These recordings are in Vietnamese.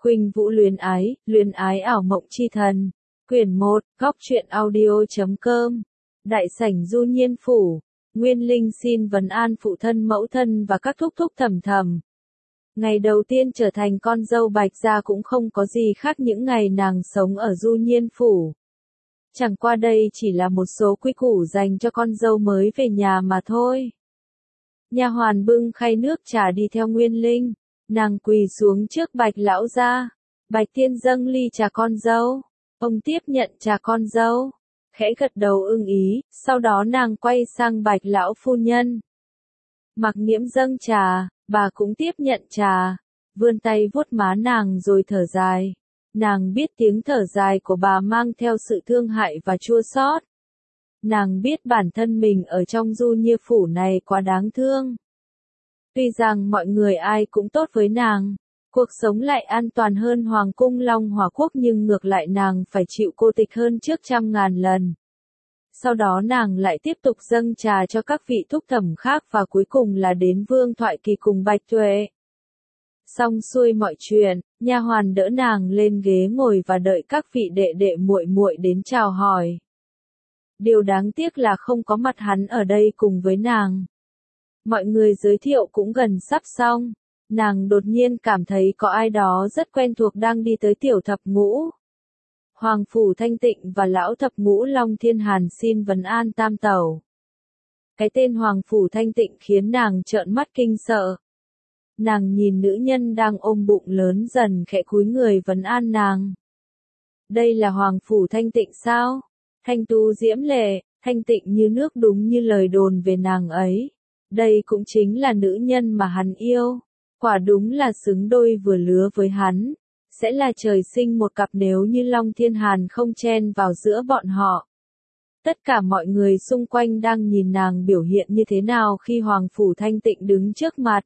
Khuynh Vũ luyến ái ảo mộng chi thần. Quyển 1, góc truyện audio.com. Đại sảnh Du Nhiên Phủ. Nguyên Linh xin vấn an phụ thân mẫu thân và các thúc thúc thầm thầm. Ngày đầu tiên trở thành con dâu Bạch Gia cũng không có gì khác những ngày nàng sống ở Du Nhiên Phủ. Chẳng qua đây chỉ là một số quy củ dành cho con dâu mới về nhà mà thôi. Nha hoàn bưng khay nước trà đi theo Nguyên Linh, nàng quỳ xuống trước Bạch lão gia. Bạch tiên dâng ly trà con dâu, ông tiếp nhận trà con dâu, khẽ gật đầu ưng ý, sau đó nàng quay sang Bạch lão phu nhân. Mặc Nghiễm dâng trà, bà cũng tiếp nhận trà, vươn tay vuốt má nàng rồi thở dài. Nàng biết tiếng thở dài của bà mang theo sự thương hại và chua xót. Nàng biết bản thân mình ở trong Du Nhiên Phủ này quá đáng thương. Tuy rằng mọi người ai cũng tốt với nàng, cuộc sống lại an toàn hơn Hoàng cung Long Hỏa Quốc, nhưng ngược lại nàng phải chịu cô tịch hơn trước 100.000 lần. Sau đó nàng lại tiếp tục dâng trà cho các vị thúc thẩm khác và cuối cùng là đến Vương Thoại Kỳ cùng Bạch Tuệ. Xong xuôi mọi chuyện, nha hoàn đỡ nàng lên ghế ngồi và đợi các vị đệ đệ muội muội đến chào hỏi. Điều đáng tiếc là không có mặt hắn ở đây cùng với nàng. Mọi người giới thiệu cũng gần sắp xong, nàng đột nhiên cảm thấy có ai đó rất quen thuộc đang đi tới tiểu thập ngũ. Hoàng Phủ Thanh Tịnh và lão thập ngũ Long Thiên Hàn xin vấn an tam tẩu. Cái tên Hoàng Phủ Thanh Tịnh khiến nàng trợn mắt kinh sợ. Nàng nhìn nữ nhân đang ôm bụng lớn dần khẽ cúi người vấn an nàng. Đây là Hoàng Phủ Thanh Tịnh sao? Thanh tú diễm lệ, thanh tịnh như nước, đúng như lời đồn về nàng ấy. Đây cũng chính là nữ nhân mà hắn yêu. Quả đúng là xứng đôi vừa lứa với hắn. Sẽ là trời sinh một cặp nếu như Long Thiên Hàn không chen vào giữa bọn họ. Tất cả mọi người xung quanh đang nhìn nàng biểu hiện như thế nào khi Hoàng Phủ Thanh Tịnh đứng trước mặt.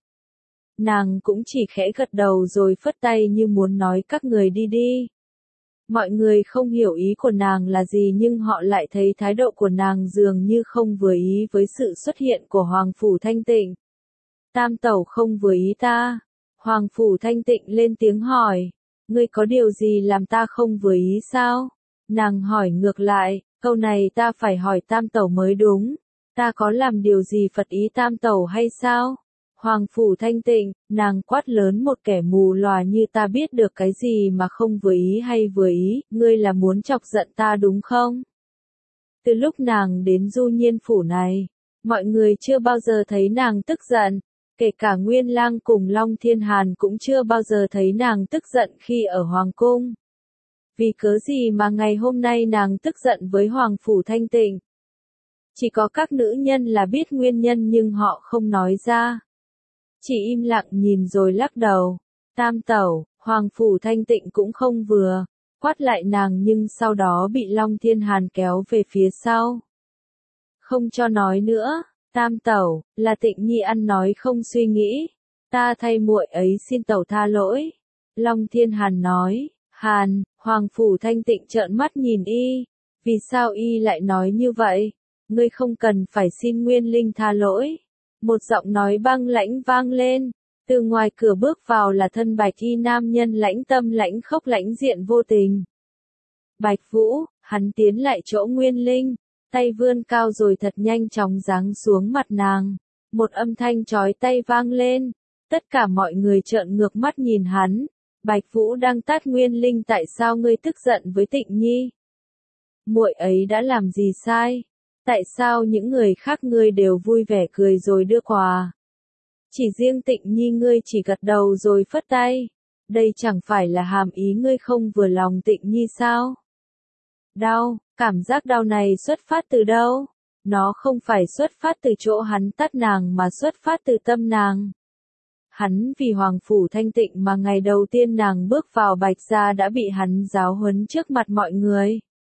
Nàng cũng chỉ khẽ gật đầu rồi phất tay như muốn nói các người đi đi. Mọi người không hiểu ý của nàng là gì, nhưng họ lại thấy thái độ của nàng dường như không vừa ý với sự xuất hiện của Hoàng Phủ Thanh Tịnh. Tam tẩu không vừa ý ta. Hoàng Phủ Thanh Tịnh lên tiếng hỏi. Ngươi có điều gì làm ta không vừa ý sao? Nàng hỏi ngược lại, câu này ta phải hỏi tam tẩu mới đúng. Ta có làm điều gì phật ý tam tẩu hay sao? Hoàng Phủ Thanh Tịnh, nàng quát lớn, một kẻ mù lòa như ta biết được cái gì mà không vừa ý hay vừa ý, ngươi là muốn chọc giận ta đúng không? Từ lúc nàng đến Du Nhiên Phủ này, mọi người chưa bao giờ thấy nàng tức giận, kể cả Nguyên Lang cùng Long Thiên Hàn cũng chưa bao giờ thấy nàng tức giận khi ở Hoàng Cung. Vì cớ gì mà ngày hôm nay nàng tức giận với Hoàng Phủ Thanh Tịnh? Chỉ có các nữ nhân là biết nguyên nhân nhưng họ không nói ra. Chỉ im lặng nhìn rồi lắc đầu. Tam tẩu, Hoàng Phủ Thanh Tịnh cũng không vừa, quát lại nàng nhưng sau đó bị Long Thiên Hàn kéo về phía sau. Không cho nói nữa, tam tẩu, là Tịnh Nhi ăn nói không suy nghĩ. Ta thay muội ấy xin tẩu tha lỗi. Long Thiên Hàn nói. Hàn, Hoàng Phủ Thanh Tịnh trợn mắt nhìn y. Vì sao y lại nói như vậy? Ngươi không cần phải xin Nguyên Linh tha lỗi. Một giọng nói băng lãnh vang lên, từ ngoài cửa bước vào là thân bạch y nam nhân lãnh tâm lãnh khốc lãnh diện vô tình. Bạch Vũ, hắn tiến lại chỗ Nguyên Linh, tay vươn cao rồi thật nhanh chóng giáng xuống mặt nàng. Một âm thanh chói tai vang lên, tất cả mọi người trợn ngược mắt nhìn hắn. Bạch Vũ đang tát Nguyên Linh, tại sao ngươi tức giận với Tịnh Nhi? Muội ấy đã làm gì sai? Tại sao những người khác ngươi đều vui vẻ cười rồi đưa quà? Chỉ riêng Tịnh Nhi ngươi chỉ gật đầu rồi phất tay. Đây chẳng phải là hàm ý ngươi không vừa lòng Tịnh Nhi sao? Đau, cảm giác đau này xuất phát từ đâu? Nó không phải xuất phát từ chỗ hắn tát nàng mà xuất phát từ tâm nàng. Hắn vì Hoàng Phủ Thanh Tịnh mà ngày đầu tiên nàng bước vào Bạch Gia đã bị hắn giáo huấn trước mặt mọi người.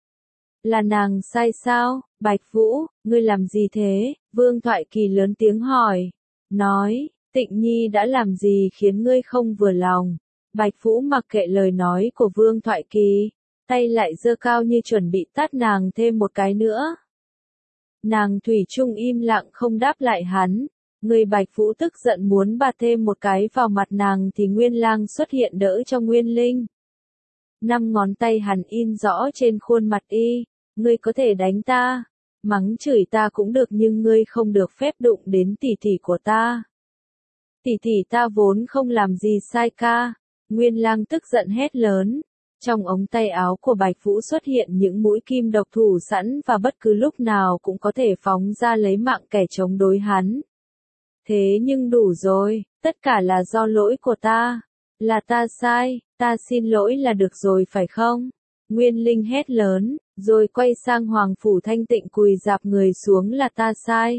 Là nàng sai sao? Bạch Vũ, ngươi làm gì thế? Vương Thoại Kỳ lớn tiếng hỏi. Nói, Tịnh Nhi đã làm gì khiến ngươi không vừa lòng? Bạch Vũ mặc kệ lời nói của Vương Thoại Kỳ, tay lại giơ cao như chuẩn bị tát nàng thêm một cái nữa. Nàng thủy chung im lặng không đáp lại hắn, Người Bạch Vũ tức giận muốn bạt thêm một cái vào mặt nàng thì Nguyên Lang xuất hiện đỡ cho Nguyên Linh. 5 ngón tay hắn in rõ trên khuôn mặt y, ngươi có thể đánh ta, mắng chửi ta cũng được nhưng ngươi không được phép đụng đến tỷ tỷ của ta. Tỷ tỷ ta vốn không làm gì sai ca. Nguyên Lang tức giận hét lớn. Trong ống tay áo của Bạch Vũ xuất hiện những mũi kim độc thủ sẵn và bất cứ lúc nào cũng có thể phóng ra lấy mạng kẻ chống đối hắn. Thế nhưng đủ rồi, tất cả là do lỗi của ta. Là ta sai, ta xin lỗi là được rồi phải không? Nguyên Linh hét lớn, rồi quay sang Hoàng Phủ Thanh Tịnh quỳ rạp người xuống là ta sai.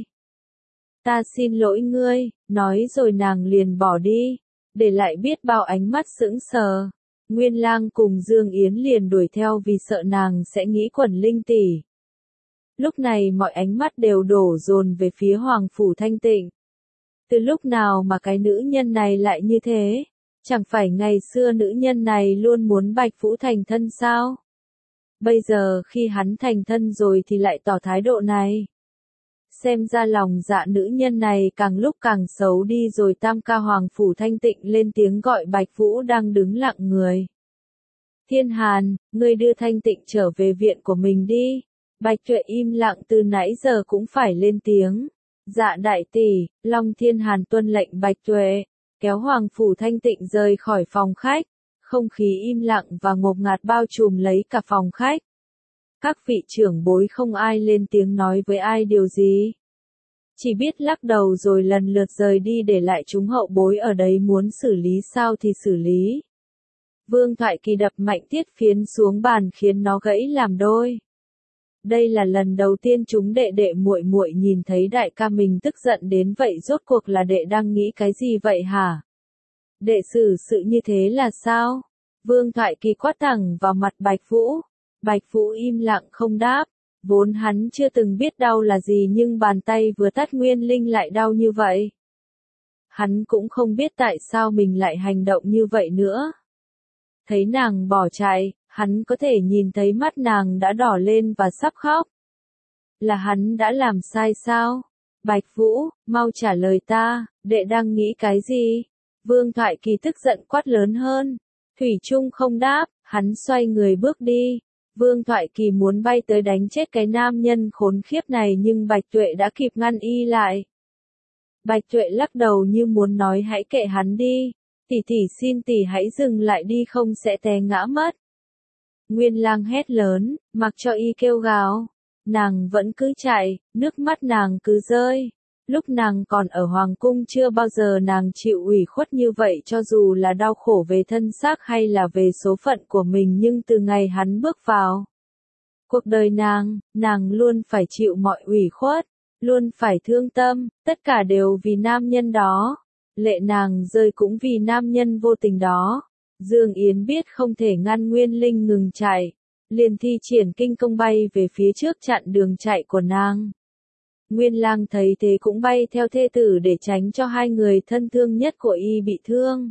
Ta xin lỗi ngươi, nói rồi nàng liền bỏ đi, để lại biết bao ánh mắt sững sờ. Nguyên Lang cùng Dương Yến liền đuổi theo vì sợ nàng sẽ nghĩ Quẩn Linh tỷ. Lúc này mọi ánh mắt đều đổ dồn về phía Hoàng Phủ Thanh Tịnh. Từ lúc nào mà cái nữ nhân này lại như thế? Chẳng phải ngày xưa nữ nhân này luôn muốn Bạch Vũ thành thân sao? Bây giờ khi hắn thành thân rồi thì lại tỏ thái độ này. Xem ra lòng dạ nữ nhân này càng lúc càng xấu đi rồi. Tam ca Hoàng Phủ Thanh Tịnh lên tiếng gọi Bạch Vũ đang đứng lặng người. Thiên Hàn, ngươi đưa Thanh Tịnh trở về viện của mình đi. Bạch Tuệ im lặng từ nãy giờ cũng phải lên tiếng. Dạ đại tỷ. Long Thiên Hàn tuân lệnh Bạch Tuệ, kéo Hoàng Phủ Thanh Tịnh rời khỏi phòng khách. Không khí im lặng và ngột ngạt bao trùm lấy cả phòng khách. Các vị trưởng bối không ai lên tiếng nói với ai điều gì. Chỉ biết lắc đầu rồi lần lượt rời đi để lại chúng hậu bối ở đấy muốn xử lý sao thì xử lý. Vương Thoại Kỳ đập mạnh tiết phiến xuống bàn khiến nó gãy làm đôi. Đây là lần đầu tiên chúng đệ đệ muội muội nhìn thấy đại ca mình tức giận đến vậy. Rốt cuộc là đệ đang nghĩ cái gì vậy hả? Đệ xử sự như thế là sao? Vương Thoại Kỳ quát thẳng vào mặt Bạch Vũ. Bạch Vũ im lặng không đáp. Vốn hắn chưa từng biết đau là gì nhưng bàn tay vừa tát Nguyên Linh lại đau như vậy. Hắn cũng không biết tại sao mình lại hành động như vậy nữa. Thấy nàng bỏ chạy, hắn có thể nhìn thấy mắt nàng đã đỏ lên và sắp khóc. Là hắn đã làm sai sao? Bạch Vũ, mau trả lời ta, đệ đang nghĩ cái gì? Vương Thoại Kỳ tức giận quát lớn hơn. Thủy Trung không đáp, hắn xoay người bước đi. Vương Thoại Kỳ muốn bay tới đánh chết cái nam nhân khốn khiếp này nhưng Bạch Tuệ đã kịp ngăn y lại. Bạch Tuệ lắc đầu như muốn nói hãy kệ hắn đi. Tỷ tỷ xin tỷ hãy dừng lại đi không sẽ té ngã mất. Nguyên Lang hét lớn, mặc cho y kêu gào. Nàng vẫn cứ chạy, nước mắt nàng cứ rơi. Lúc nàng còn ở Hoàng Cung chưa bao giờ nàng chịu ủy khuất như vậy cho dù là đau khổ về thân xác hay là về số phận của mình nhưng từ ngày hắn bước vào cuộc đời nàng luôn phải chịu mọi ủy khuất, luôn phải thương tâm, tất cả đều vì nam nhân đó. Lệ nàng rơi cũng vì nam nhân vô tình đó. Dương Yến biết không thể ngăn Nguyên Linh ngừng chạy, liền thi triển kinh công bay về phía trước chặn đường chạy của nàng. Nguyên Lang thấy thế cũng bay theo thê tử để tránh cho hai người thân thương nhất của y bị thương.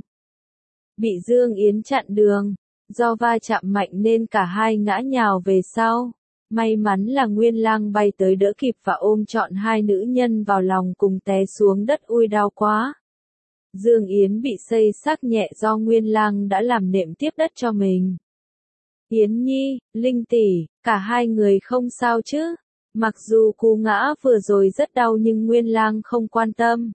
Bị Dương Yến chặn đường, do va chạm mạnh nên cả hai ngã nhào về sau. May mắn là Nguyên Lang bay tới đỡ kịp và ôm trọn hai nữ nhân vào lòng cùng té xuống đất ui đau quá. Dương Yến bị xây xác nhẹ do Nguyên Lang đã làm nệm tiếp đất cho mình. Yến Nhi, Linh tỷ, cả hai người không sao chứ? Mặc dù cú ngã vừa rồi rất đau nhưng Nguyên Lang không quan tâm.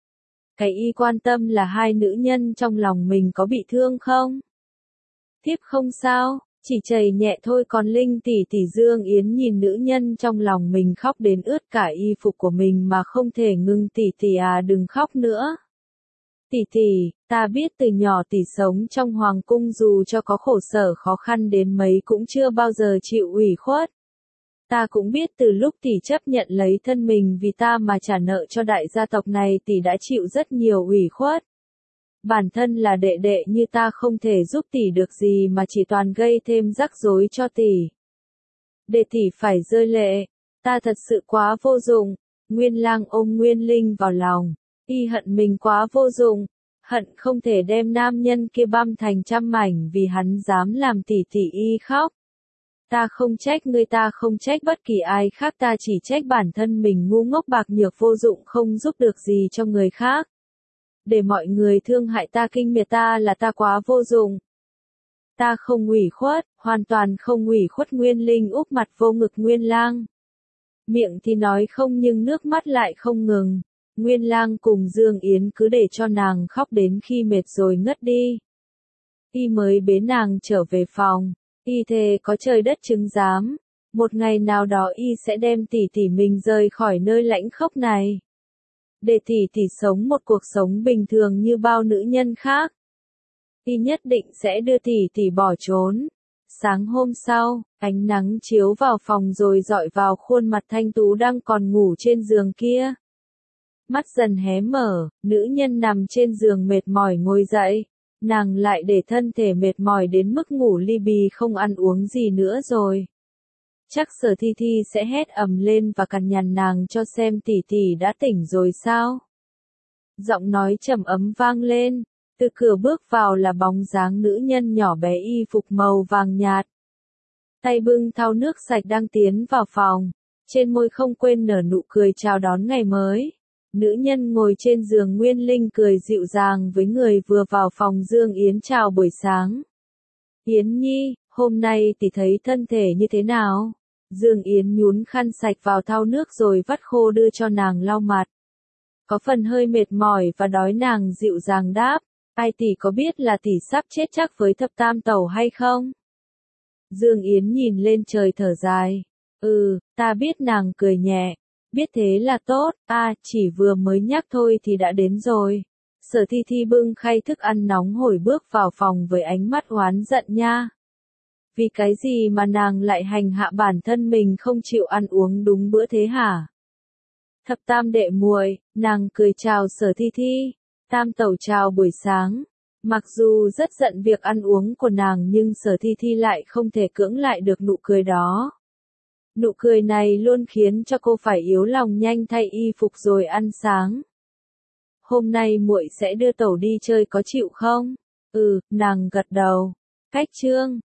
Cái y quan tâm là hai nữ nhân trong lòng mình có bị thương không? Thiếp không sao, chỉ chảy nhẹ thôi còn Linh tỷ tỷ. Dương Yến nhìn nữ nhân trong lòng mình khóc đến ướt cả y phục của mình mà không thể ngưng. Tỷ tỷ à đừng khóc nữa. Tỷ tỷ, ta biết từ nhỏ tỷ sống trong Hoàng Cung dù cho có khổ sở khó khăn đến mấy cũng chưa bao giờ chịu ủy khuất. Ta cũng biết từ lúc tỷ chấp nhận lấy thân mình vì ta mà trả nợ cho đại gia tộc này tỷ đã chịu rất nhiều ủy khuất. Bản thân là đệ đệ như ta không thể giúp tỷ được gì mà chỉ toàn gây thêm rắc rối cho tỷ. Để tỷ phải rơi lệ, ta thật sự quá vô dụng. Nguyên Lang ôm Nguyên Linh vào lòng, y hận mình quá vô dụng, hận không thể đem nam nhân kia băm thành trăm mảnh vì hắn dám làm tỷ tỷ y khóc. Ta không trách ngươi, ta không trách bất kỳ ai khác, ta chỉ trách bản thân mình ngu ngốc bạc nhược vô dụng không giúp được gì cho người khác. Để mọi người thương hại ta kinh miệt ta là ta quá vô dụng. Ta không ủy khuất, hoàn toàn không ủy khuất. Nguyên Linh úp mặt vô ngực Nguyên Lang. Miệng thì nói không nhưng nước mắt lại không ngừng. Nguyên Lang cùng Dương Yến cứ để cho nàng khóc đến khi mệt rồi ngất đi. Y mới bế nàng trở về phòng. Y thề có trời đất chứng giám. Một ngày nào đó y sẽ đem tỷ tỷ mình rời khỏi nơi lãnh khốc này. Để tỷ tỷ sống một cuộc sống bình thường như bao nữ nhân khác. Y nhất định sẽ đưa tỷ tỷ bỏ trốn. Sáng hôm sau, ánh nắng chiếu vào phòng rồi dọi vào khuôn mặt thanh tú đang còn ngủ trên giường kia. Mắt dần hé mở, nữ nhân nằm trên giường mệt mỏi ngồi dậy. Nàng lại để thân thể mệt mỏi đến mức ngủ li bì không ăn uống gì nữa rồi. Chắc Sở Thi Thi sẽ hét ầm lên và cằn nhằn nàng cho xem tỷ tỷ đã tỉnh rồi sao. Giọng nói trầm ấm vang lên, từ cửa bước vào là bóng dáng nữ nhân nhỏ bé y phục màu vàng nhạt. Tay bưng thau nước sạch đang tiến vào phòng, trên môi không quên nở nụ cười chào đón ngày mới. Nữ nhân ngồi trên giường Nguyên Linh cười dịu dàng với người vừa vào phòng Dương Yến chào buổi sáng. Yến Nhi, hôm nay tỷ thấy thân thể như thế nào? Dương Yến nhún khăn sạch vào thau nước rồi vắt khô đưa cho nàng lau mặt. Có phần hơi mệt mỏi và đói, nàng dịu dàng đáp, ai tỷ có biết là tỷ sắp chết chắc với thập tam tẩu hay không? Dương Yến nhìn lên trời thở dài. Ta biết, nàng cười nhẹ. Biết thế là tốt, chỉ vừa mới nhắc thôi thì đã đến rồi. Sở Thi Thi bưng khay thức ăn nóng hổi bước vào phòng với ánh mắt oán giận nha. Vì cái gì mà nàng lại hành hạ bản thân mình không chịu ăn uống đúng bữa thế hả? Thập tam đệ muội, nàng cười chào Sở Thi Thi. Tam tẩu chào buổi sáng. Mặc dù rất giận việc ăn uống của nàng nhưng Sở Thi Thi lại không thể cưỡng lại được nụ cười đó. Nụ cười này luôn khiến cho cô phải yếu lòng nhanh thay y phục rồi ăn sáng. Hôm nay muội sẽ đưa tẩu đi chơi có chịu không? Nàng gật đầu. Cách chương